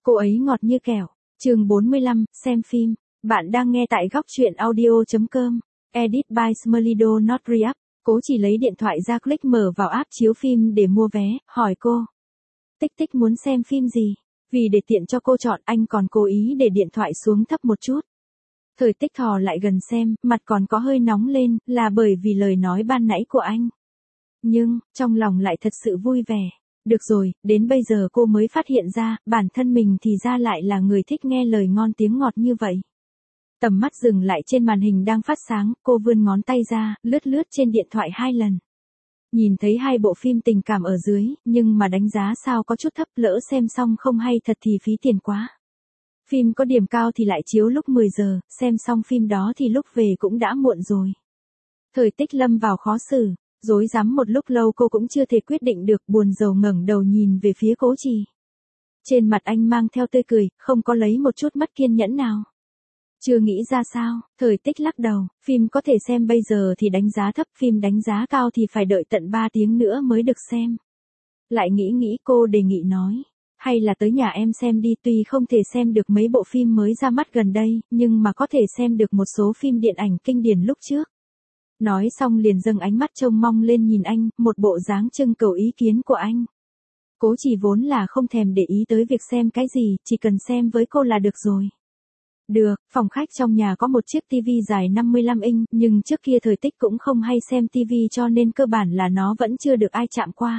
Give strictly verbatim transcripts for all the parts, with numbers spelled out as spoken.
Cô ấy ngọt như kẹo. Chương bốn mươi lăm, xem phim. Bạn đang nghe tại góc truyện audio chấm com. Edit by Smelido Not Re-up. Cố chỉ lấy điện thoại ra click mở vào app chiếu phim để mua vé, hỏi cô. Tích tích muốn xem phim gì? Vì để tiện cho cô chọn, anh còn cố ý để điện thoại xuống thấp một chút. Thời tích thò lại gần xem, mặt còn có hơi nóng lên, là bởi vì lời nói ban nãy của anh. Nhưng, trong lòng lại thật sự vui vẻ. Được rồi, đến bây giờ cô mới phát hiện ra, bản thân mình thì ra lại là người thích nghe lời ngon tiếng ngọt như vậy. Tầm mắt dừng lại trên màn hình đang phát sáng, cô vươn ngón tay ra, lướt lướt trên điện thoại hai lần. Nhìn thấy hai bộ phim tình cảm ở dưới, nhưng mà đánh giá sao có chút thấp, lỡ xem xong không hay thật thì phí tiền quá. Phim có điểm cao thì lại chiếu lúc mười giờ, xem xong phim đó thì lúc về cũng đã muộn rồi. Thời tích lâm vào khó xử. Rối rắm một lúc lâu cô cũng chưa thể quyết định được, buồn rầu ngẩng đầu nhìn về phía Cố Trì. Trên mặt anh mang theo tươi cười, không có lấy một chút mất kiên nhẫn nào. Chưa nghĩ ra sao? Thời tích lắc đầu, phim có thể xem bây giờ thì đánh giá thấp, phim đánh giá cao thì phải đợi tận ba tiếng nữa mới được xem. Lại nghĩ nghĩ cô đề nghị nói, hay là tới nhà em xem đi, tuy không thể xem được mấy bộ phim mới ra mắt gần đây, nhưng mà có thể xem được một số phim điện ảnh kinh điển lúc trước. Nói xong liền dâng ánh mắt trông mong lên nhìn anh, một bộ dáng trưng cầu ý kiến của anh. Cố Chỉ vốn là không thèm để ý tới việc xem cái gì, chỉ cần xem với cô là được rồi. Được, phòng khách trong nhà có một chiếc tivi dài năm mươi lăm inch, nhưng trước kia thời tích cũng không hay xem tivi cho nên cơ bản là nó vẫn chưa được ai chạm qua.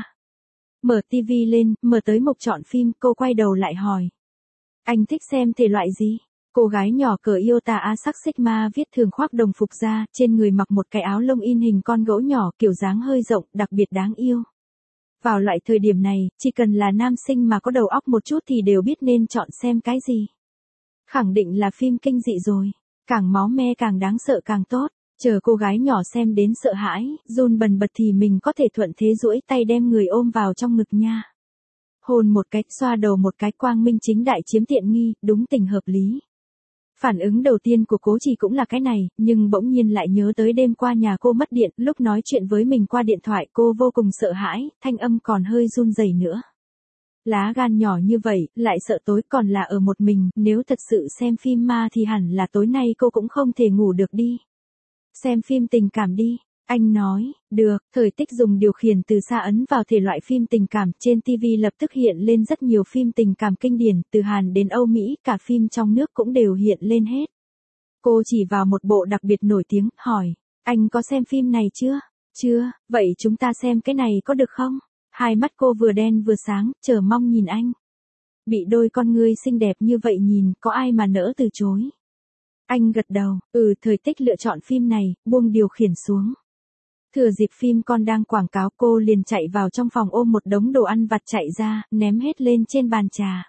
Mở tivi lên, mở tới mục chọn phim, cô quay đầu lại hỏi. Anh thích xem thể loại gì? Cô gái nhỏ cờ Iota Asac Sigma viết thường khoác đồng phục da, trên người mặc một cái áo lông in hình con gấu nhỏ, kiểu dáng hơi rộng, đặc biệt đáng yêu. Vào loại thời điểm này, chỉ cần là nam sinh mà có đầu óc một chút thì đều biết nên chọn xem cái gì. Khẳng định là phim kinh dị rồi, càng máu me càng đáng sợ càng tốt. Chờ cô gái nhỏ xem đến sợ hãi, run bần bật thì mình có thể thuận thế duỗi tay đem người ôm vào trong ngực nha. Hôn một cái, xoa đầu một cái, quang minh chính đại chiếm tiện nghi, đúng tình hợp lý. Phản ứng đầu tiên của Cố Trì cũng là cái này, nhưng bỗng nhiên lại nhớ tới đêm qua nhà cô mất điện, lúc nói chuyện với mình qua điện thoại cô vô cùng sợ hãi, thanh âm còn hơi run rẩy nữa. Lá gan nhỏ như vậy, lại sợ tối còn là ở một mình, nếu thật sự xem phim ma thì hẳn là tối nay cô cũng không thể ngủ được đi. Xem phim tình cảm đi. Anh nói, được, thời tích dùng điều khiển từ xa ấn vào thể loại phim tình cảm, trên tivi lập tức hiện lên rất nhiều phim tình cảm kinh điển, từ Hàn đến Âu Mỹ, cả phim trong nước cũng đều hiện lên hết. Cô chỉ vào một bộ đặc biệt nổi tiếng, hỏi, anh có xem phim này chưa? Chưa, vậy chúng ta xem cái này có được không? Hai mắt cô vừa đen vừa sáng, chờ mong nhìn anh. Bị đôi con ngươi xinh đẹp như vậy nhìn, có ai mà nỡ từ chối? Anh gật đầu, ừ, thời tích lựa chọn phim này, buông điều khiển xuống. Thừa dịp phim con đang quảng cáo, cô liền chạy vào trong phòng ôm một đống đồ ăn vặt chạy ra, ném hết lên trên bàn trà.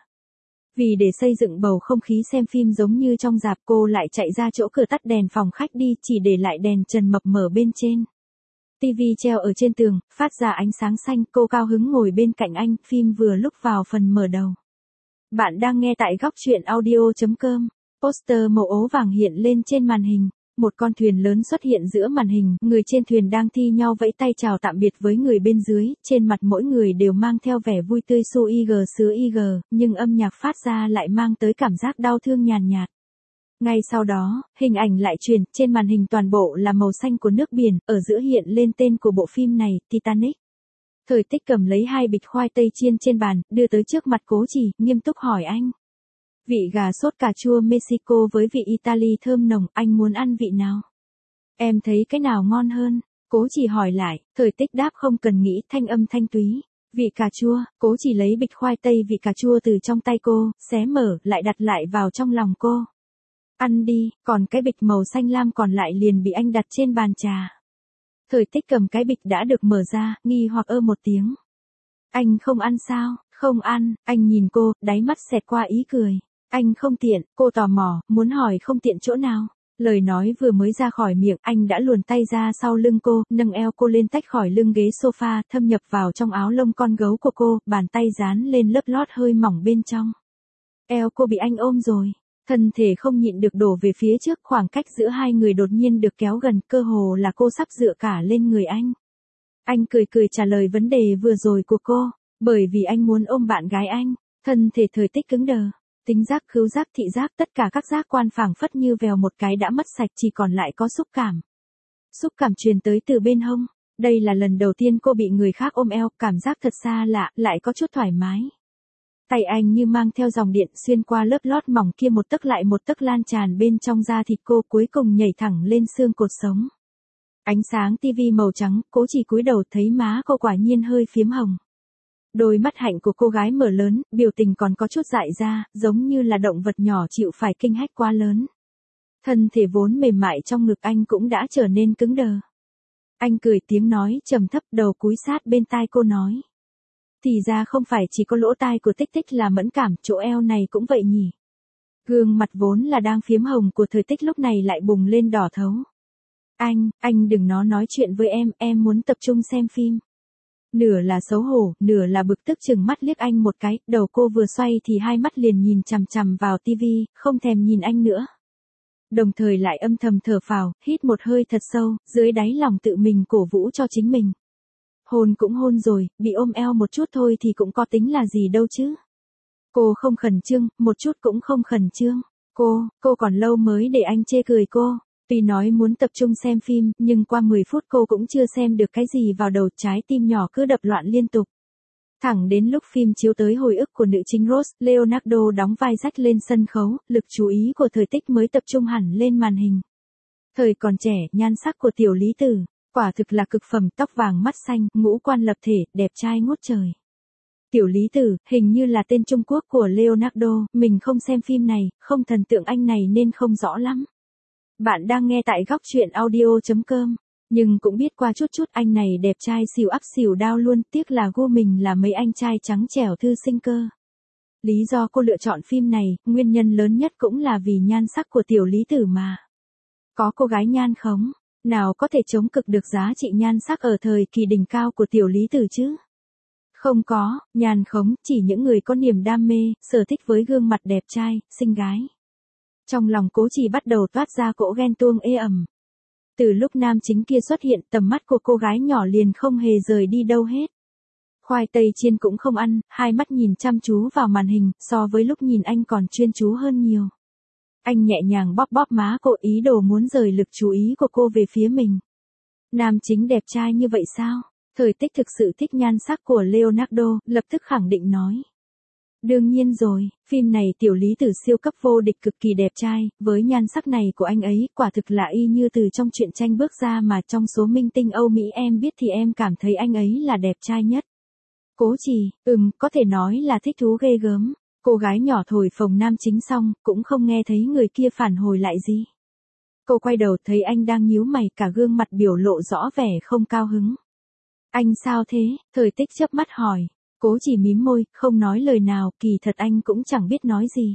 Vì để xây dựng bầu không khí xem phim giống như trong rạp, cô lại chạy ra chỗ cửa tắt đèn phòng khách đi, chỉ để lại đèn trần mập mở bên trên. Tivi treo ở trên tường, phát ra ánh sáng xanh, cô cao hứng ngồi bên cạnh anh, phim vừa lúc vào phần mở đầu. Bạn đang nghe tại góc truyện audio chấm com. Poster màu ố vàng hiện lên trên màn hình. Một con thuyền lớn xuất hiện giữa màn hình, người trên thuyền đang thi nhau vẫy tay chào tạm biệt với người bên dưới, trên mặt mỗi người đều mang theo vẻ vui tươi su ig sứa ig, nhưng âm nhạc phát ra lại mang tới cảm giác đau thương nhàn nhạt. Ngay sau đó, hình ảnh lại truyền, trên màn hình toàn bộ là màu xanh của nước biển, ở giữa hiện lên tên của bộ phim này, Titanic. Thời tích cầm lấy hai bịch khoai tây chiên trên bàn, đưa tới trước mặt Cố Trì, nghiêm túc hỏi anh. Vị gà sốt cà chua Mexico với vị Italy thơm nồng, anh muốn ăn vị nào? Em thấy cái nào ngon hơn? Cố Trì hỏi lại, thời tích đáp không cần nghĩ, thanh âm thanh túy. Vị cà chua, Cố Trì lấy bịch khoai tây vị cà chua từ trong tay cô, xé mở, lại đặt lại vào trong lòng cô. Ăn đi, còn cái bịch màu xanh lam còn lại liền bị anh đặt trên bàn trà. Thời tích cầm cái bịch đã được mở ra, nghi hoặc ơ một tiếng. Anh không ăn sao? Không ăn, anh nhìn cô, đáy mắt xẹt qua ý cười. Anh không tiện, cô tò mò, muốn hỏi không tiện chỗ nào. Lời nói vừa mới ra khỏi miệng, anh đã luồn tay ra sau lưng cô, nâng eo cô lên tách khỏi lưng ghế sofa, thâm nhập vào trong áo lông con gấu của cô, bàn tay dán lên lớp lót hơi mỏng bên trong. Eo cô bị anh ôm rồi. Thân thể không nhịn được đổ về phía trước, khoảng cách giữa hai người đột nhiên được kéo gần, cơ hồ là cô sắp dựa cả lên người anh. Anh cười cười trả lời vấn đề vừa rồi của cô, bởi vì anh muốn ôm bạn gái anh. Thân thể thời tích cứng đờ. Tính giác, khứu giác, thị giác, tất cả các giác quan phảng phất như vèo một cái đã mất sạch, chỉ còn lại có xúc cảm. Xúc cảm truyền tới từ bên hông. Đây là lần đầu tiên cô bị người khác ôm eo, cảm giác thật xa lạ, lại có chút thoải mái. Tay anh như mang theo dòng điện xuyên qua lớp lót mỏng kia một tấc lại một tấc lan tràn bên trong da thịt cô, cuối cùng nhảy thẳng lên xương cột sống. Ánh sáng tivi màu trắng, Cố Chỉ cúi đầu thấy má cô quả nhiên hơi phím hồng. Đôi mắt hạnh của cô gái mở lớn, biểu tình còn có chút dại ra, giống như là động vật nhỏ chịu phải kinh hách quá lớn. Thân thể vốn mềm mại trong ngực anh cũng đã trở nên cứng đờ. Anh cười tiếng nói trầm thấp, đầu cúi sát bên tai cô nói. Thì ra không phải chỉ có lỗ tai của Tích Tích là mẫn cảm, chỗ eo này cũng vậy nhỉ. Gương mặt vốn là đang phiếm hồng của Thời Tích lúc này lại bùng lên đỏ thấu. Anh, anh đừng nó nói chuyện với em, em muốn tập trung xem phim. Nửa là xấu hổ, nửa là bực tức chừng mắt liếc anh một cái, đầu cô vừa xoay thì hai mắt liền nhìn chằm chằm vào tivi, không thèm nhìn anh nữa. Đồng thời lại âm thầm thở phào, hít một hơi thật sâu, dưới đáy lòng tự mình cổ vũ cho chính mình. Hôn cũng hôn rồi, bị ôm eo một chút thôi thì cũng có tính là gì đâu chứ. Cô không khẩn trương, một chút cũng không khẩn trương. Cô, cô còn lâu mới để anh chê cười cô. Tuy nói muốn tập trung xem phim, nhưng qua mười phút cô cũng chưa xem được cái gì vào đầu, trái tim nhỏ cứ đập loạn liên tục. Thẳng đến lúc phim chiếu tới hồi ức của nữ chính Rose, Leonardo đóng vai Jack lên sân khấu, lực chú ý của Thời Tích mới tập trung hẳn lên màn hình. Thời còn trẻ, nhan sắc của tiểu lý tử, quả thực là cực phẩm, tóc vàng mắt xanh, ngũ quan lập thể, đẹp trai ngút trời. Tiểu lý tử, hình như là tên Trung Quốc của Leonardo, mình không xem phim này, không thần tượng anh này nên không rõ lắm. Bạn đang nghe tại góc truyện audio chấm com, nhưng cũng biết qua chút chút anh này đẹp trai xìu ắp xìu đao luôn, tiếc là gu mình là mấy anh trai trắng trẻo thư sinh cơ. Lý do cô lựa chọn phim này, nguyên nhân lớn nhất cũng là vì nhan sắc của tiểu lý tử mà. Có cô gái nhan khống, nào có thể chống cực được giá trị nhan sắc ở thời kỳ đỉnh cao của tiểu lý tử chứ? Không có, nhan khống, chỉ những người có niềm đam mê, sở thích với gương mặt đẹp trai, xinh gái. Trong lòng Cố Chỉ bắt đầu toát ra cỗ ghen tuông ê ẩm. Từ lúc nam chính kia xuất hiện, tầm mắt của cô gái nhỏ liền không hề rời đi đâu hết. Khoai tây chiên cũng không ăn, hai mắt nhìn chăm chú vào màn hình, so với lúc nhìn anh còn chuyên chú hơn nhiều. Anh nhẹ nhàng bóp bóp má cô, ý đồ muốn rời lực chú ý của cô về phía mình. Nam chính đẹp trai như vậy sao? Thời Tích thực sự thích nhan sắc của Leonardo, lập tức khẳng định nói. Đương nhiên rồi, phim này tiểu lý tử siêu cấp vô địch cực kỳ đẹp trai, với nhan sắc này của anh ấy, quả thực là y như từ trong truyện tranh bước ra mà trong số minh tinh Âu Mỹ em biết thì em cảm thấy anh ấy là đẹp trai nhất. Cố Chỉ, ừm, có thể nói là thích thú ghê gớm. Cô gái nhỏ thổi phồng nam chính xong, cũng không nghe thấy người kia phản hồi lại gì. Cô quay đầu thấy anh đang nhíu mày, cả gương mặt biểu lộ rõ vẻ không cao hứng. Anh sao thế? Thời Tích chớp mắt hỏi. Cố Chỉ mím môi, không nói lời nào, kỳ thật anh cũng chẳng biết nói gì.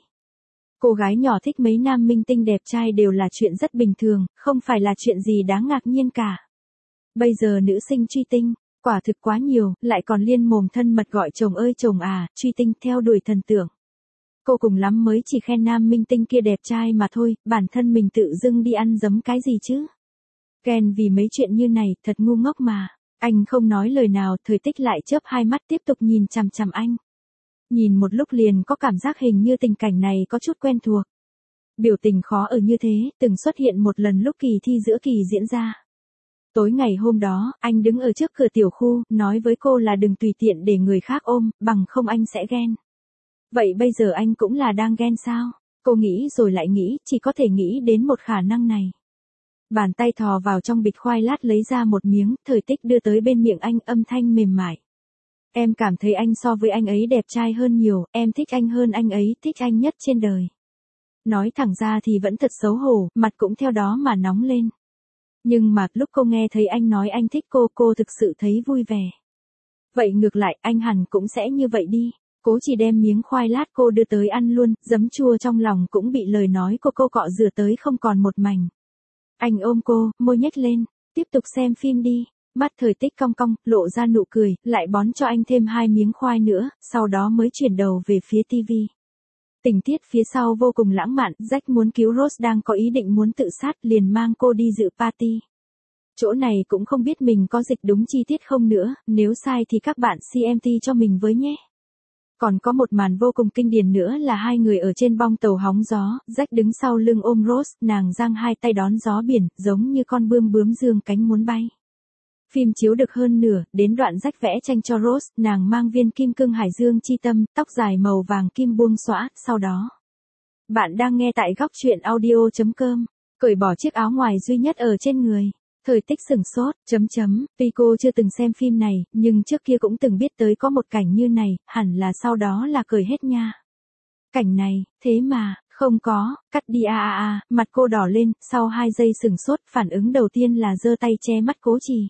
Cô gái nhỏ thích mấy nam minh tinh đẹp trai đều là chuyện rất bình thường, không phải là chuyện gì đáng ngạc nhiên cả. Bây giờ nữ sinh truy tinh, quả thực quá nhiều, lại còn liên mồm thân mật gọi chồng ơi chồng à, truy tinh theo đuổi thần tượng. Cô cùng lắm mới chỉ khen nam minh tinh kia đẹp trai mà thôi, bản thân mình tự dưng đi ăn dấm cái gì chứ. Ghen vì mấy chuyện như này, thật ngu ngốc mà. Anh không nói lời nào, Thời Tích lại chớp hai mắt tiếp tục nhìn chằm chằm anh. Nhìn một lúc liền có cảm giác hình như tình cảnh này có chút quen thuộc. Biểu tình khó ở như thế, từng xuất hiện một lần lúc kỳ thi giữa kỳ diễn ra. Tối ngày hôm đó, anh đứng ở trước cửa tiểu khu, nói với cô là đừng tùy tiện để người khác ôm, bằng không anh sẽ ghen. Vậy bây giờ anh cũng là đang ghen sao? Cô nghĩ rồi lại nghĩ, chỉ có thể nghĩ đến một khả năng này. Bàn tay thò vào trong bịch khoai lát lấy ra một miếng, Thời Tích đưa tới bên miệng anh, âm thanh mềm mại. Em cảm thấy anh so với anh ấy đẹp trai hơn nhiều, em thích anh hơn anh ấy, thích anh nhất trên đời. Nói thẳng ra thì vẫn thật xấu hổ, mặt cũng theo đó mà nóng lên. Nhưng mà lúc cô nghe thấy anh nói anh thích cô, cô thực sự thấy vui vẻ. Vậy ngược lại, anh hẳn cũng sẽ như vậy đi. Cố Chỉ đem miếng khoai lát cô đưa tới ăn luôn, giấm chua trong lòng cũng bị lời nói của cô cọ rửa tới không còn một mảnh. Anh ôm cô, môi nhếch lên, tiếp tục xem phim đi. Mắt Thời Tích cong cong, lộ ra nụ cười, lại bón cho anh thêm hai miếng khoai nữa, sau đó mới chuyển đầu về phía tivi. Tình tiết phía sau vô cùng lãng mạn, Jack muốn cứu Rose đang có ý định muốn tự sát, liền mang cô đi dự party. Chỗ này cũng không biết mình có dịch đúng chi tiết không nữa, nếu sai thì các bạn xê em tê cho mình với nhé. Còn có một màn vô cùng kinh điển nữa là hai người ở trên bong tàu hóng gió, Jack đứng sau lưng ôm Rose, nàng giang hai tay đón gió biển, giống như con bươm bướm dương cánh muốn bay. Phim chiếu được hơn nửa, đến đoạn Jack vẽ tranh cho Rose, nàng mang viên kim cương hải dương chi tâm, tóc dài màu vàng kim buông xõa, sau đó. Bạn đang nghe tại góc truyện audio.com, cởi bỏ chiếc áo ngoài duy nhất ở trên người. Thời Tích sửng sốt, chấm chấm, tuy cô chưa từng xem phim này, nhưng trước kia cũng từng biết tới có một cảnh như này, hẳn là sau đó là cởi hết nha. Cảnh này, thế mà, không có, cắt đi a a a, mặt cô đỏ lên, sau hai giây sửng sốt, phản ứng đầu tiên là giơ tay che mắt Cố Trì.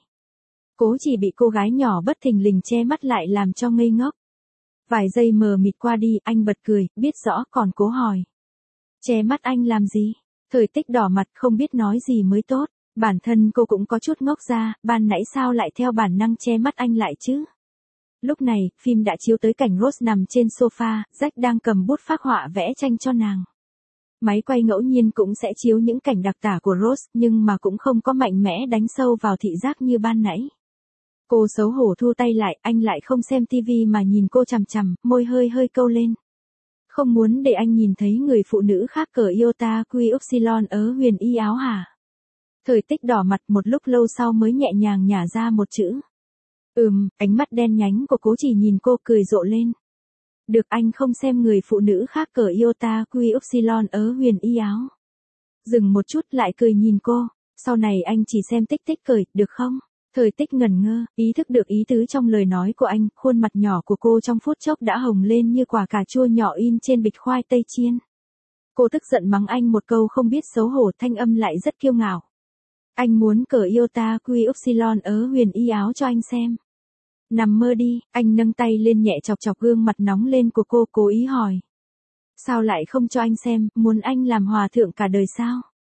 Cố Trì bị cô gái nhỏ bất thình lình che mắt lại làm cho ngây ngốc. Vài giây mờ mịt qua đi, anh bật cười, biết rõ còn cố hỏi. Che mắt anh làm gì? Thời Tích đỏ mặt không biết nói gì mới tốt. Bản thân cô cũng có chút ngốc ra, ban nãy sao lại theo bản năng che mắt anh lại chứ? Lúc này, phim đã chiếu tới cảnh Rose nằm trên sofa, Jack đang cầm bút phác họa vẽ tranh cho nàng. Máy quay ngẫu nhiên cũng sẽ chiếu những cảnh đặc tả của Rose, nhưng mà cũng không có mạnh mẽ đánh sâu vào thị giác như ban nãy. Cô xấu hổ thu tay lại, anh lại không xem tivi mà nhìn cô chằm chằm, môi hơi hơi câu lên. Không muốn để anh nhìn thấy người phụ nữ khác cờ iota quy upsilon ở huyền y áo hả? Thời Tích đỏ mặt một lúc lâu sau mới nhẹ nhàng nhả ra một chữ. Ừm, ánh mắt đen nhánh của Cố Trì nhìn cô cười rộ lên. Được, anh không xem người phụ nữ khác cờ iota quy upsilon ở huyền y áo. Dừng một chút lại cười nhìn cô, sau này anh chỉ xem Tích Tích cười, được không? Thời Tích ngẩn ngơ, ý thức được ý tứ trong lời nói của anh, khuôn mặt nhỏ của cô trong phút chốc đã hồng lên như quả cà chua nhỏ in trên bịch khoai tây chiên. Cô tức giận mắng anh một câu không biết xấu hổ, thanh âm lại rất kiêu ngạo. Anh muốn cởi iota quy upsilon ở huyền y áo cho anh xem. Nằm mơ đi, anh nâng tay lên nhẹ chọc chọc gương mặt nóng lên của cô, cố ý hỏi. Sao lại không cho anh xem, muốn anh làm hòa thượng cả đời sao?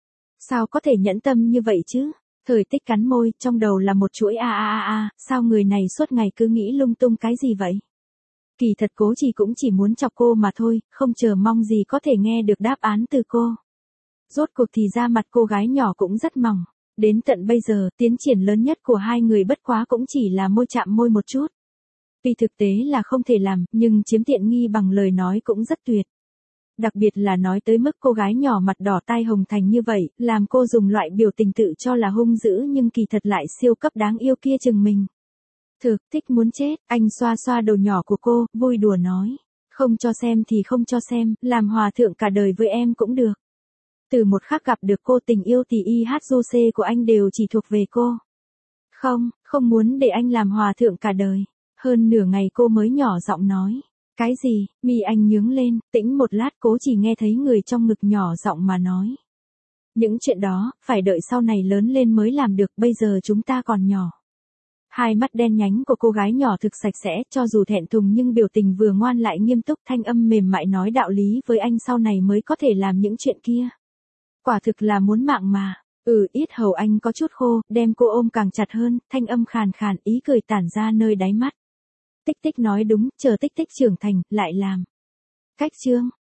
Sao có thể nhẫn tâm như vậy chứ? Thời Tích cắn môi, trong đầu là một chuỗi a a a a, sao người này suốt ngày cứ nghĩ lung tung cái gì vậy? Kỳ thật Cố Trì cũng chỉ muốn chọc cô mà thôi, không chờ mong gì có thể nghe được đáp án từ cô. Rốt cuộc thì da mặt cô gái nhỏ cũng rất mỏng. Đến tận bây giờ, tiến triển lớn nhất của hai người bất quá cũng chỉ là môi chạm môi một chút. Vì thực tế là không thể làm, nhưng chiếm tiện nghi bằng lời nói cũng rất tuyệt. Đặc biệt là nói tới mức cô gái nhỏ mặt đỏ tai hồng thành như vậy, làm cô dùng loại biểu tình tự cho là hung dữ nhưng kỳ thật lại siêu cấp đáng yêu kia chừng mình. Thực, Tích muốn chết, anh xoa xoa đầu nhỏ của cô, vui đùa nói. Không cho xem thì không cho xem, làm hòa thượng cả đời với em cũng được. Từ một khắc gặp được cô, tình yêu thì i hát du xê của anh đều chỉ thuộc về cô. Không, không muốn để anh làm hòa thượng cả đời. Hơn nửa ngày cô mới nhỏ giọng nói. Cái gì? Mi anh nhướng lên, tĩnh một lát Cố chỉ nghe thấy người trong ngực nhỏ giọng mà nói. Những chuyện đó, phải đợi sau này lớn lên mới làm được, bây giờ chúng ta còn nhỏ. Hai mắt đen nhánh của cô gái nhỏ thực sạch sẽ, cho dù thẹn thùng nhưng biểu tình vừa ngoan lại nghiêm túc, thanh âm mềm mại nói đạo lý với anh sau này mới có thể làm những chuyện kia. Quả thực là muốn mạng mà. Ừ, yết hầu anh có chút khô, đem cô ôm càng chặt hơn, thanh âm khàn khàn, ý cười tản ra nơi đáy mắt. Tích Tích nói đúng, chờ Tích Tích trưởng thành, lại làm. Cách chương.